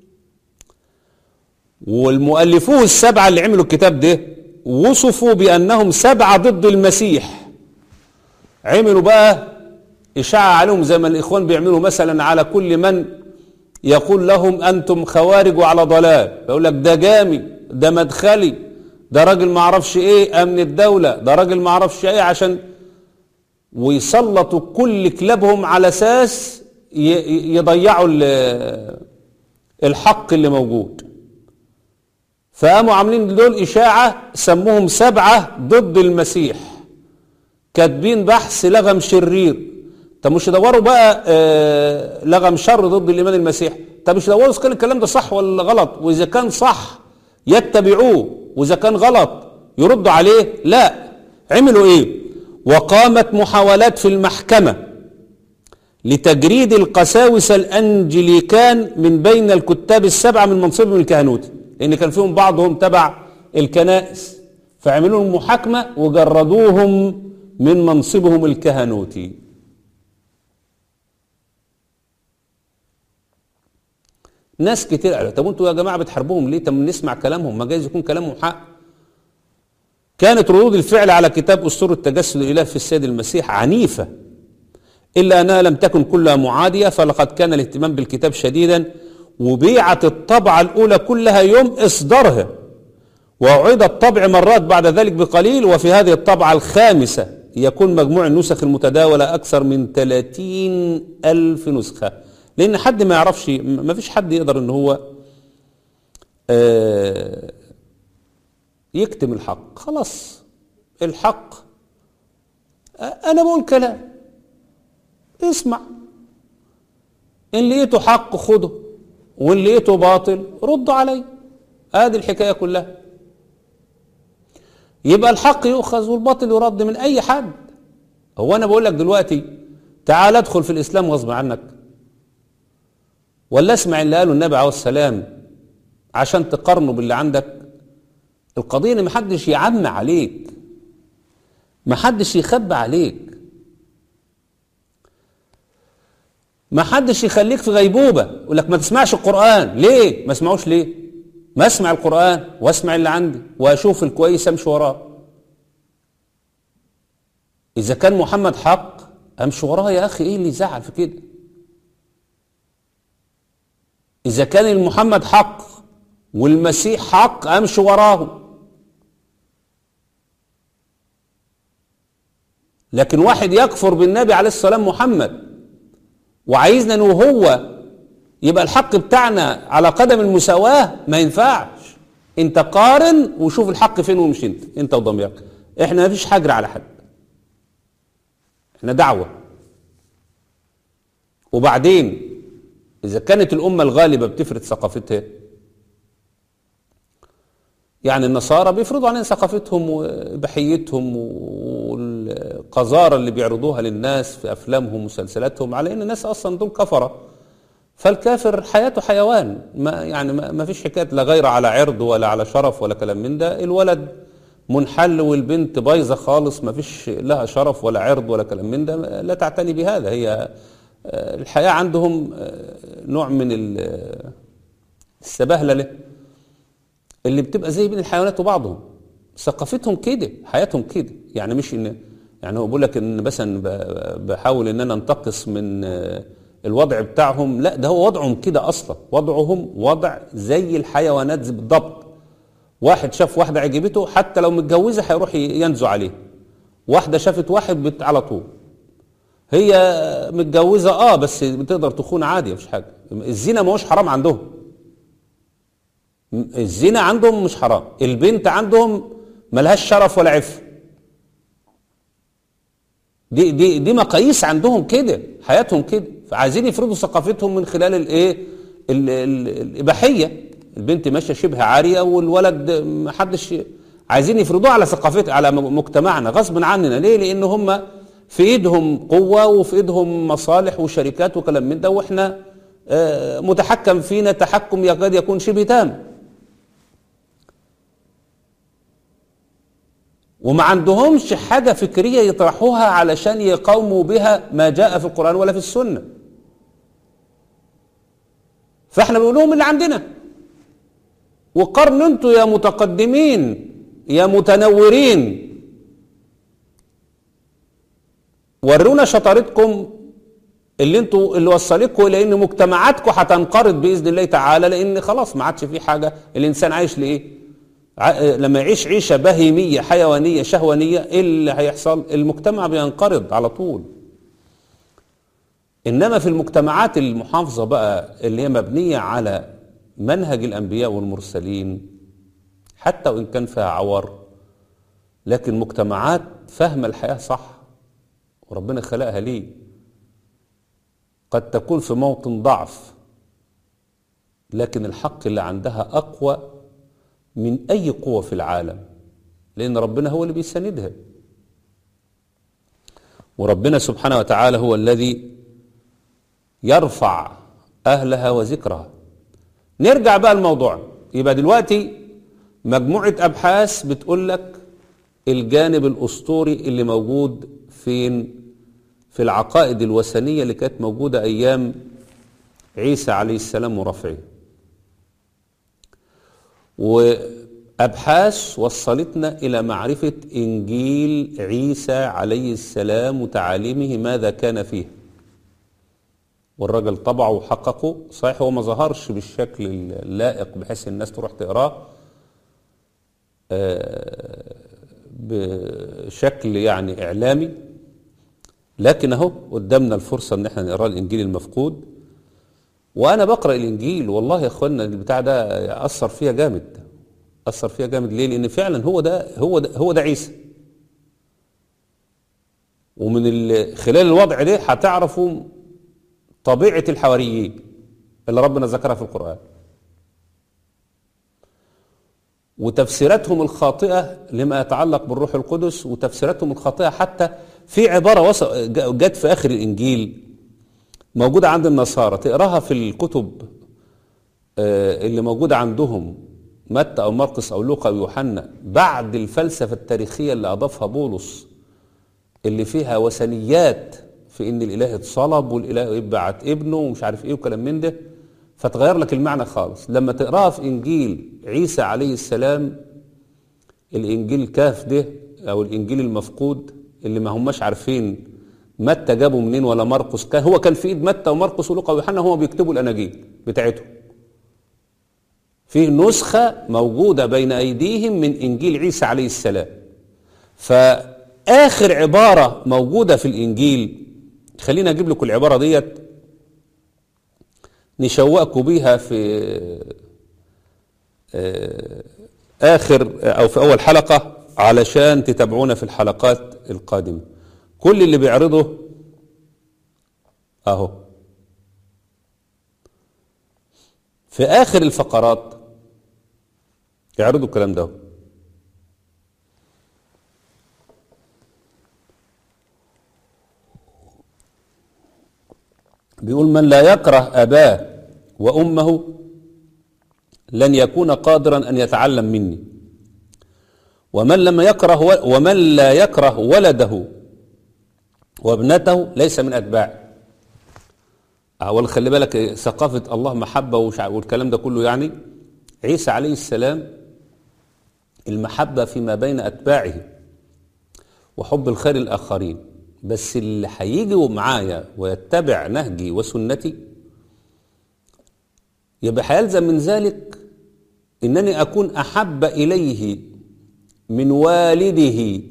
والمؤلفوه السبعة اللي عملوا الكتاب ده وصفوا بأنهم سبعة ضد المسيح. عملوا بقى إشاعة عليهم زي ما الإخوان بيعملوا مثلا على كل من يقول لهم أنتم خوارج وعلى ضلال، بيقول لك ده جامي، ده مدخلي، ده راجل ما عرفش إيه أمن الدولة، ده راجل ما عرفش إيه، عشان ويسلطوا كل كلابهم على أساس يضيعوا الحق اللي موجود. فقاموا عاملين دول إشاعة سموهم سبعة ضد المسيح، كاتبين بحث لغم شرير. طب مش يدوروا بقى آه لغم شر ضد الإيمان المسيح؟ طب مش يدوروا إذا كان الكلام ده صح ولا غلط، وإذا كان صح يتبعوه وإذا كان غلط يردوا عليه؟ لا، عملوا إيه؟ وقامت محاولات في المحكمة لتجريد القساوسة الأنجليكان من بين الكتاب السبعة من منصبهم الكهنوتي، لأن كان فيهم بعضهم تبع الكنائس، فعملوا لهم محاكمة وجردوهم من منصبهم الكهنوتي. ناس كتير قالوا طب انتوا يا جماعة بتحاربوهم ليه؟ طب نسمع كلامهم، ما جايز يكون كلامهم حق. كانت ردود الفعل على كتاب أسطورة تجسد الإله في السيد المسيح عنيفة، إلا أنها لم تكن كلها معادية، فلقد كان الاهتمام بالكتاب شديدا، وبيعت الطبعة الأولى كلها يوم إصدارها، وأعيد الطبع مرات بعد ذلك بقليل، وفي هذه الطبعة الخامسة يكون مجموع النسخ المتداولة أكثر من ثلاثين ألف نسخة. لأن حد ما يعرفش، ما فيش حد يقدر أن هو يكتم الحق. خلاص الحق، أنا بقول كلام اسمع، إن لقيته حق خده، وإن لقيته باطل رد علي. هذه الحكاية كلها. يبقى الحق يؤخذ والباطل يرد من أي حد. هو أنا بقول لك دلوقتي تعال ادخل في الإسلام غصب عنك، ولا اسمع اللي قاله النبي عليه السلام عشان تقارنه باللي عندك؟ القضية إن محدش يعمى عليك، محدش يخبى عليك، محدش يخليك في غيبوبة يقول لك ما تسمعش القرآن. ليه؟ ما اسمعوش ليه؟ ما اسمع القرآن واسمع اللي عندي واشوف الكويس امشي وراه. إذا كان محمد حق امشي وراه يا أخي، إيه اللي يزعل في كده؟ إذا كان المحمد حق والمسيح حق امشي وراه. لكن واحد يكفر بالنبي عليه السلام محمد وعايزنا انه هو يبقى الحق بتاعنا على قدم المساواة، ما ينفعش. انت قارن وشوف الحق فين ومش انت انت وضميرك. احنا ما فيش حجر على حد، احنا دعوة. وبعدين اذا كانت الامة الغالبة بتفرض ثقافتها، يعني النصارى بيفرضوا علينا ثقافتهم وبحيتهم والقذارة اللي بيعرضوها للناس في أفلامهم ومسلسلاتهم، على إن الناس أصلا دول كفرة. فالكافر حياته حيوان، ما يعني ما فيش حكاية لا غير على عرض ولا على شرف ولا كلام من ده. الولد منحل والبنت بايظة خالص، ما فيش لها شرف ولا عرض ولا كلام من ده، لا تعتني بهذا. هي الحياة عندهم نوع من السبهلة له اللي بتبقى زي بين الحيوانات وبعضهم. ثقافتهم كده، حياتهم كده. يعني مش ان يعني هو بيقول لك ان مثلا بحاول ان انا انتقص من الوضع بتاعهم، لا، ده هو وضعهم كده اصلا. وضعهم وضع زي الحيوانات بالضبط. واحد شاف واحدة عجبته حتى لو متجوزة هيروح ينزو عليه. واحدة شافت واحد بت على طول. هي متجوزة اه بس بتقدر تخون عادي، مفيش حاجة. الزنا ما هوش حرام عندهم. الزنا عندهم مش حرام. البنت عندهم ملهاش شرف ولا عفة. دي دي دي مقاييس عندهم كده، حياتهم كده. فعايزين يفرضوا ثقافتهم من خلال الايه الاباحيه. البنت ماشيه شبه عاريه والولد محدش، عايزين يفرضوها على ثقافتنا على مجتمعنا غصب عننا. ليه؟ لان هم في ايدهم قوه وفي ايدهم مصالح وشركات وكلام من ده، واحنا آه متحكم فينا تحكم يكاد يكون شبه تام. وما عندهمش حاجة فكرية يطرحوها علشان يقاوموا بها ما جاء في القرآن ولا في السنة. فاحنا بنقول لهم اللي عندنا، وقرنوا انتوا يا متقدمين يا متنورين، ورونا شطارتكم اللي انتوا اللي وصلتكم الى ان مجتمعاتكم هتنقرض باذن الله تعالى، لان خلاص ما عادش في حاجه. الانسان عايش لايه؟ لما يعيش عيشه بهيميه حيوانيه شهوانيه، ايه اللي هيحصل؟ المجتمع بينقرض على طول. انما في المجتمعات المحافظه بقى اللي هي مبنيه على منهج الانبياء والمرسلين، حتى وان كان فيها عور، لكن مجتمعات فاهمه الحياه صح وربنا خلقها ليه. قد تكون في موطن ضعف، لكن الحق اللي عندها اقوى من اي قوة في العالم، لان ربنا هو اللي بيساندها. وربنا سبحانه وتعالى هو الذي يرفع اهلها وذكرها. نرجع بقى الموضوع. يبقى دلوقتي مجموعة ابحاث بتقول لك الجانب الاسطوري اللي موجود فين؟ في العقائد الوثنية اللي كانت موجودة ايام عيسى عليه السلام ورفعه. وأبحاث وصلتنا إلى معرفة إنجيل عيسى عليه السلام وتعاليمه ماذا كان فيه. والرجل طبعه وحققه. صحيح هو ما ظهرش بالشكل اللائق بحيث الناس تروح تقراه بشكل يعني إعلامي، لكن أهو قدامنا الفرصة إن احنا نقرأ الإنجيل المفقود. وأنا بقرأ الإنجيل والله يا إخوانا البتاع ده أثر فيها جامد. أثر فيها جامد ليه؟ لأن فعلا هو ده هو ده هو ده عيسى. ومن خلال الوضع ده هتعرفوا طبيعة الحواريين اللي ربنا ذكرها في القرآن، وتفسيراتهم الخاطئة لما يتعلق بالروح القدس، وتفسيراتهم الخاطئة حتى في عبارة جت في آخر الإنجيل موجودة عند النصارى، تقراها في الكتب اللي موجودة عندهم متى أو مرقس أو لوقا أو يوحنا بعد الفلسفة التاريخية اللي أضافها بولس، اللي فيها وثنيات في إن الإله اتصلب والإله يبعت ابنه ومش عارف إيه وكلام من ده، فتغير لك المعنى خالص. لما تقراها في إنجيل عيسى عليه السلام، الإنجيل كاف ده أو الإنجيل المفقود اللي ما هماش عارفين متى جابوا منين ولا مرقس، كان هو كان في إيد متى ومرقس ولوقا ويوحنا هو بيكتبوا الأناجيل بتاعتهم. فيه نسخة موجودة بين أيديهم من إنجيل عيسى عليه السلام. فآخر عبارة موجودة في الإنجيل، خلينا أجيب لكم العبارة ديت نشوقكم بيها في آخر أو في أول حلقة علشان تتابعونا في الحلقات القادمة. كل اللي بيعرضه أهو في آخر الفقرات يعرضوا الكلام ده. بيقول من لا يكره أباه وأمه لن يكون قادرا أن يتعلم مني، ومن لم يكره ومن لا يكره ولده وابنته ليس من أتباعه. أول خلي بالك ثقافة الله محبة والكلام ده كله. يعني عيسى عليه السلام المحبة فيما بين أتباعه وحب الخير الآخرين، بس اللي هيجوا معايا ويتبع نهجي وسنتي يبقى هيلزم من ذلك إنني أكون أحب إليه من والده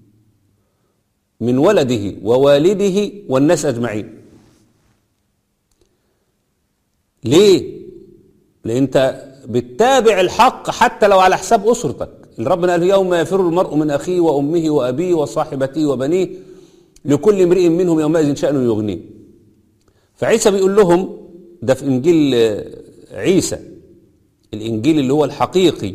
من ولده ووالده والناس أجمعين. ليه؟ لأن أنت بتتابع الحق حتى لو على حساب أسرتك. اللي ربنا قال يوم يفر المرء من أخيه وأمه وأبيه وصاحبته وبنيه لكل امرئ منهم يومئذ شأن يغنيه. فعيسى بيقول لهم ده في إنجيل عيسى، الإنجيل اللي هو الحقيقي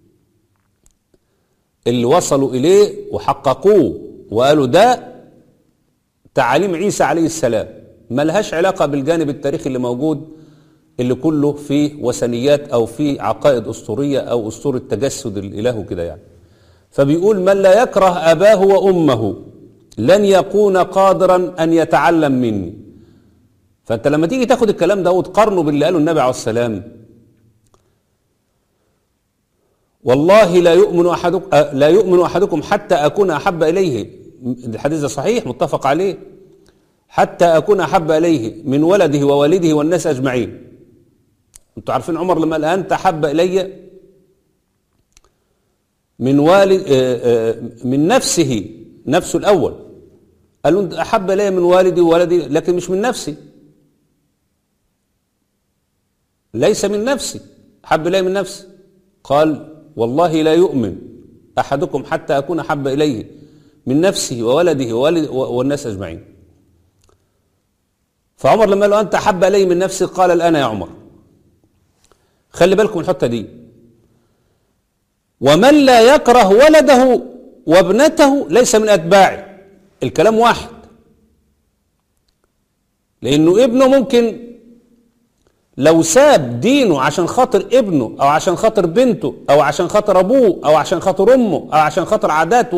اللي وصلوا إليه وحققوه وقالوا ده تعاليم عيسى عليه السلام، ملهاش علاقة بالجانب التاريخي اللي موجود اللي كله فيه وثنيات أو فيه عقائد أسطورية أو أسطورة تجسد الإله وكده يعني. فبيقول من لا يكره أباه وأمه لن يكون قادرا أن يتعلم مني. فأنت لما تيجي تاخد الكلام ده وتقارنه باللي قاله النبي عليه السلام، والله لا يؤمن أحدكم لا يؤمن أحدكم حتى أكون أحب إليه، الحديث ده صحيح متفق عليه، حتى أكون أحب إليه من ولده ووالده والناس أجمعين. أنتوا عارفين عمر لما قال أنت أحب إلي من والد من نفسه، نفسه الأول، قال له أحب إلي من والدي وولدي لكن مش من نفسي، ليس من نفسي، أحب إلي من نفسي. قال والله لا يؤمن أحدكم حتى أكون أحب إليه من نفسه وولده ووالد والناس أجمعين. فعمر لما قال له أنت أحب إلي من نفسي قال الآن يا عمر. خلي بالكم الحتة دي. ومن لا يكره ولده وابنته ليس من أتباعه، الكلام واحد، لأنه ابنه ممكن لو ساب دينه عشان خاطر ابنه أو عشان خاطر بنته أو عشان خاطر أبوه أو عشان خاطر أمه أو عشان خاطر عادات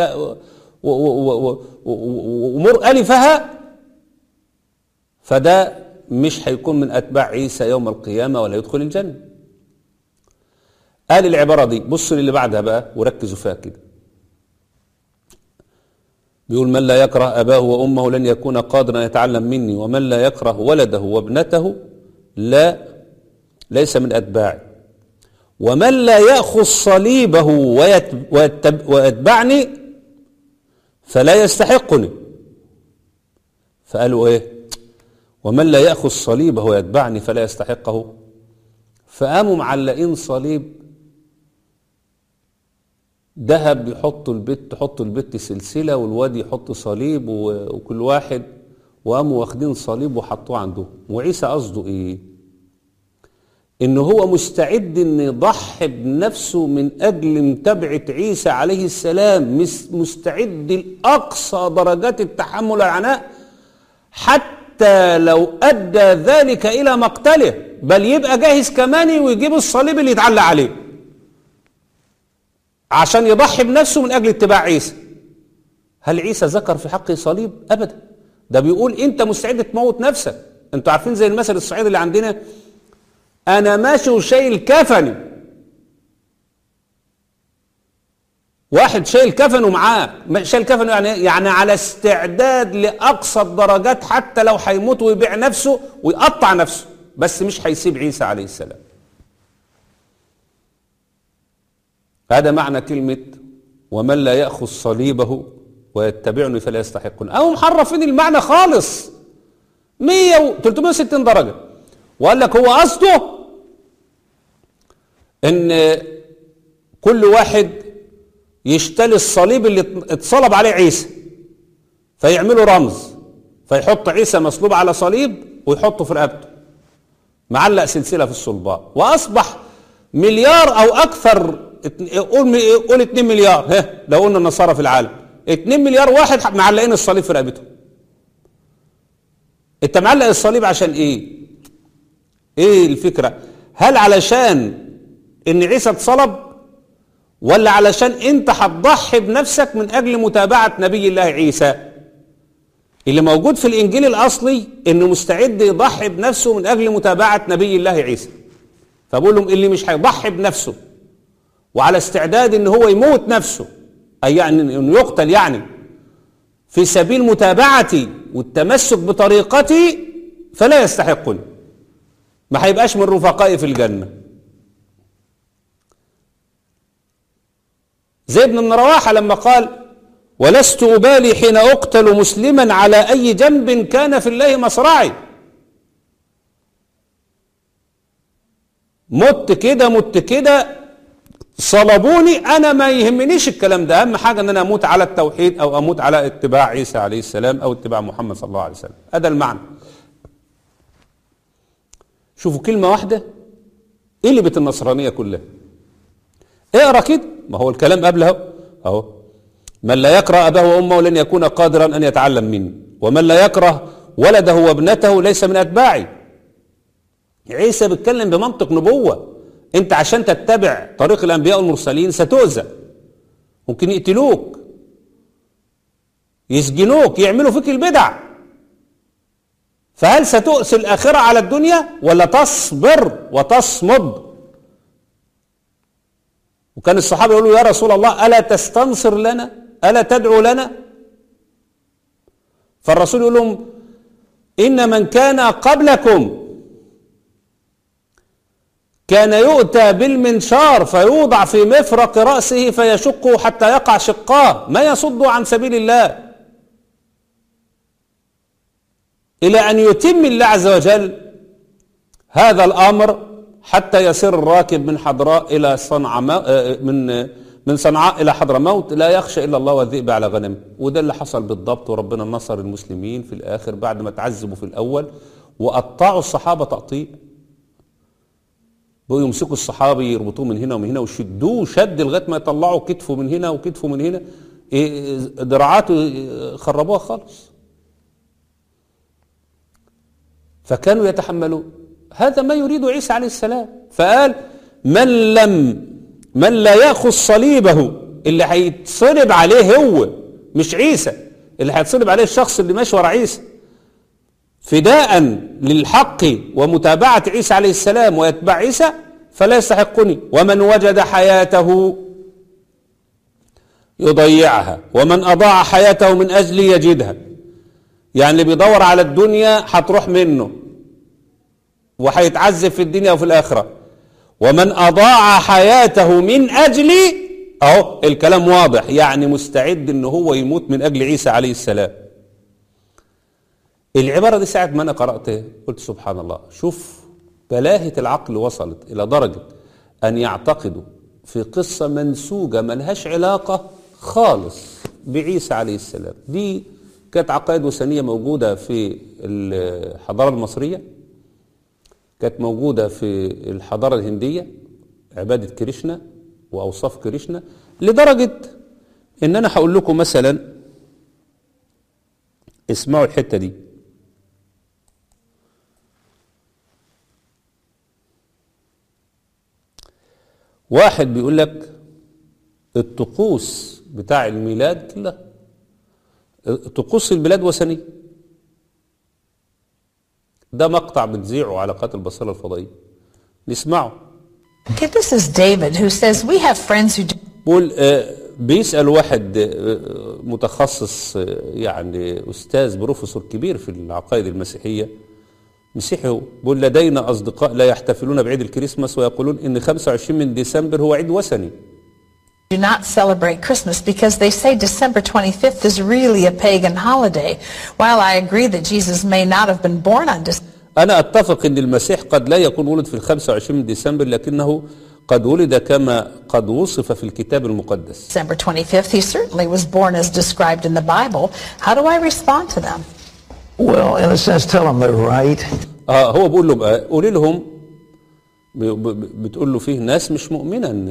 وأمور ألفها، فده مش هيكون من أتباع عيسى يوم القيامة ولا يدخل الجنة. قال العبارة دي، بصوا للي بعدها بقى وركزوا فيها كده. بيقول من لا يكره أباه وأمه لن يكون قادرا يتعلم مني، ومن لا يكره ولده وابنته لا ليس من أتباعي، ومن لا يأخذ صليبه ويتبعني فلا يستحقني. فقالوا ايه؟ ومن لا يأخذ صليبه ويتبعني فلا يستحقه. فقاموا معلقين صليب ذهب، يحطوا البت تحطوا البت سلسلة والواد يحط صليب وكل واحد، وقاموا واخدين صليب وحطوه عندهم. وعيسى قصده ايه؟ انه هو مستعد ان يضحي بنفسه من اجل متابعة عيسى عليه السلام، مستعد لاقصى درجات التحمل والعناء حتى لو ادى ذلك الى مقتله، بل يبقى جاهز كمان ويجيب الصليب اللي يتعلق عليه عشان يضحي بنفسه من اجل اتباع عيسى. هل عيسى ذكر في حقه صليب؟ ابدا، ده بيقول انت مستعد تموت نفسك. انتوا عارفين زي المثل الصعيدي اللي عندنا، انا ماشي وشايل كفني، واحد شايل كفنه معاه، شايل كفنه يعني يعني على استعداد لاقصى الدرجات حتى لو هيموت ويبيع نفسه ويقطع نفسه، بس مش هيسيب عيسى عليه السلام. هذا معنى كلمة ومن لا يأخذ صليبه ويتبعني فلا يستحقني. أو محرفين المعنى خالص مية وثلاثمائة وستين درجة، وقال لك هو قصده ان كل واحد يشتري الصليب اللي اتصلب عليه عيسى فيعملوا رمز، فيحط عيسى مصلوب على صليب ويحطه في رقبته معلق سلسلة في الصلباء، وأصبح مليار او اكثر، قول قول اتنين مليار، ها لو قلنا النصارى في العالم اتنين مليار واحد معلقين الصليب في رقبتهم. انت معلق الصليب عشان ايه؟ ايه الفكرة؟ هل علشان ان عيسى اتصلب، ولا علشان انت هتضحي بنفسك من اجل متابعة نبي الله عيسى؟ اللي موجود في الانجيل الاصلي انه مستعد يضحي بنفسه من اجل متابعة نبي الله عيسى. فبقول لهم اللي مش هيضحي بنفسه وعلى استعداد ان هو يموت نفسه، اي يعني انه يقتل يعني في سبيل متابعتي والتمسك بطريقتي، فلا يستحقني، ما هيبقاش من رفقائي في الجنة. زيد بن رواحة لما قال ولست أبالي حين أقتل مسلما على أي جنب كان في الله مصرعي، مت كده مت كده صلبوني، أنا ما يهمنيش الكلام ده، أهم حاجة أن أنا أموت على التوحيد أو أموت على اتباع عيسى عليه السلام أو اتباع محمد صلى الله عليه وسلم. هذا المعنى. شوفوا كلمة واحدة قلبت النصرانية كلها. اقرأ كده، ما هو الكلام قبله أهو، من لا يكره أباه وأمه لن يكون قادرا أن يتعلم مني، ومن لا يكره ولده وابنته ليس من أتباعي. عيسى بيتكلم بمنطق نبوة. انت عشان تتبع طريق الأنبياء والمرسلين ستؤذى، ممكن يقتلوك، يسجنوك، يعملوا فيك البدع. فهل ستؤسي الآخرة على الدنيا ولا تصبر وتصمد؟ وكان الصحابة يقولوا يا رسول الله ألا تستنصر لنا، ألا تدعو لنا؟ فالرسول يقول لهم إن من كان قبلكم كان يؤتى بالمنشار فيوضع في مفرق رأسه فيشقه حتى يقع شقاه، ما يصد عن سبيل الله، إلى أن يتم الله عز وجل هذا الأمر حتى يسير الراكب من حضراء إلى صنعاء، من من صنعاء إلى حضرموت لا يخشى إلا الله والذئب على غنمه. وده اللي حصل بالضبط، وربنا نصر المسلمين في الآخر بعد ما تعذبوا في الأول وقطعوا الصحابة تقطيع. بقوا يمسكوا الصحابي يربطوه من هنا ومن هنا ويشدوه شد لغايه ما يطلعوا كتفه من هنا وكتفه من هنا، دراعاته خربوها خالص. فكانوا يتحملون. هذا ما يريد عيسى عليه السلام. فقال من لم من لا يأخذ صليبه، اللي هيتصلب عليه هو مش عيسى، اللي هيتصلب عليه الشخص اللي ماشي ورا عيسى فداء للحق ومتابعة عيسى عليه السلام ويتبع عيسى فلا يستحقني. ومن وجد حياته يضيعها ومن أضاع حياته من أجلي يجدها. يعني اللي بيدور على الدنيا هتروح منه وهيتعذب في الدنيا وفي الآخرة. ومن أضاع حياته من أجلي، أهو الكلام واضح، يعني مستعد إن هو يموت من أجل عيسى عليه السلام. العبارة دي ساعة ما أنا قرأتها قلت سبحان الله، شوف بلاهة العقل وصلت إلى درجة أن يعتقدوا في قصة منسوجة ملهاش علاقة خالص بعيسى عليه السلام. دي كانت عقائد وثنية موجودة في الحضارة المصرية، كانت موجودة في الحضارة الهندية، عبادة كريشنا وأوصاف كريشنا، لدرجة إن أنا هقول لكم مثلا، اسمعوا الحتة دي. واحد بيقول لك الطقوس بتاع الميلاد لا، طقوس الميلاد وثنية. ده مقطع بتذيعه على قناة البصيرة الفضائية، نسمعه. Okay, this is David who says we have friends who do. بقول بيسأل واحد متخصص يعني أستاذ بروفيسور كبير في العقائد المسيحية، مسيحي، بقول لدينا أصدقاء لا يحتفلون بعيد الكريسماس ويقولون إن خمسة وعشرين من ديسمبر هو عيد وثني. Do not celebrate Christmas because they say December twenty-fifth is really a pagan holiday. While I agree that Jesus may not have been born on December. أنا أتفق إن المسيح قد لا يكون ولد في الخمسة وعشرين من ديسمبر، لكنه قد ولد كما قد وصف في الكتاب المقدس. December twenty-fifth, he certainly was born as described in the Bible. How do I respond to them? Well, in a sense, tell them they're right. آه هو بيقول له بقى قولي لهم بتقول له فيه ناس مش مؤمنة ان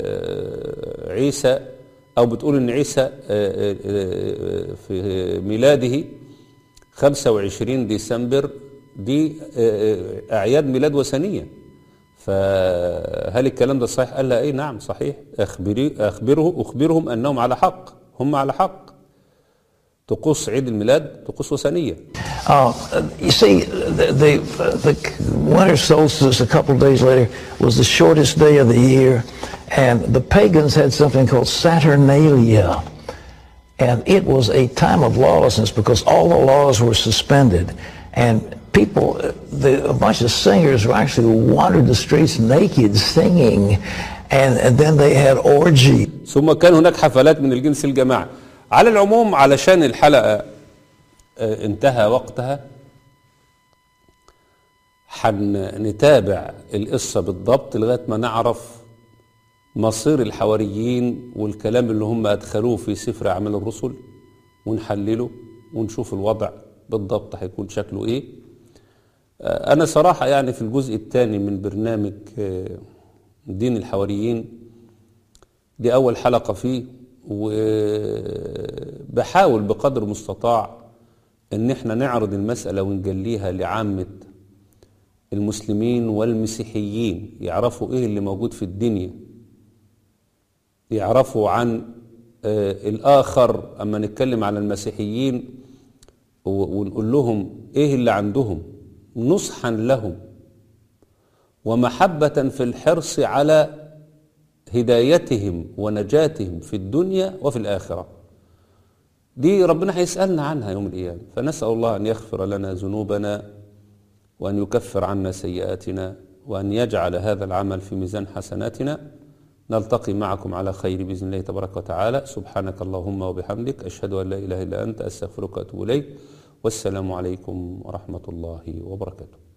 عيسى، او بتقول ان عيسى في ميلاده خمسة وعشرين ديسمبر دي اعياد ميلاد وثنية. فهل الكلام ده صحيح؟ قال لها ايه نعم صحيح، اخبري اخبره اخبرهم انهم على حق، هم على حق. طقوس عيد الميلاد طقوس وثنية. Uh, you see, the, the, the winter solstice a couple of days later was the shortest day of the year, and the pagans had something called Saturnalia, and it was a time of lawlessness because all the laws were suspended, and people, the, a bunch of singers were actually wandered the streets naked singing, and, and then they had orgy. ثم كان هناك حفلات من الجنس الجماعي. على العموم علشان الحلقة انتهى وقتها، حنتابع القصة بالضبط لغاية ما نعرف مصير الحواريين والكلام اللي هم أدخلوه في سفر أعمال الرسل، ونحلله ونشوف الوضع بالضبط هيكون شكله إيه. أنا صراحة يعني في الجزء الثاني من برنامج دين الحواريين، دي أول حلقة فيه، وبحاول بقدر المستطاع ان احنا نعرض المسألة ونجليها لعامة المسلمين والمسيحيين، يعرفوا ايه اللي موجود في الدنيا، يعرفوا عن آه الآخر. اما نتكلم على المسيحيين ونقول لهم ايه اللي عندهم نصحا لهم ومحبة في الحرص على هدايتهم ونجاتهم في الدنيا وفي الآخرة. دي ربنا هيسألنا عنها يوم القيامة، فنسأل الله أن يغفر لنا ذنوبنا وأن يكفر عنا سيئاتنا وأن يجعل هذا العمل في ميزان حسناتنا. نلتقي معكم على خير بإذن الله تبارك وتعالى. سبحانك اللهم وبحمدك، أشهد أن لا إله إلا أنت، أستغفرك وأتوب إليك، والسلام عليكم ورحمة الله وبركاته.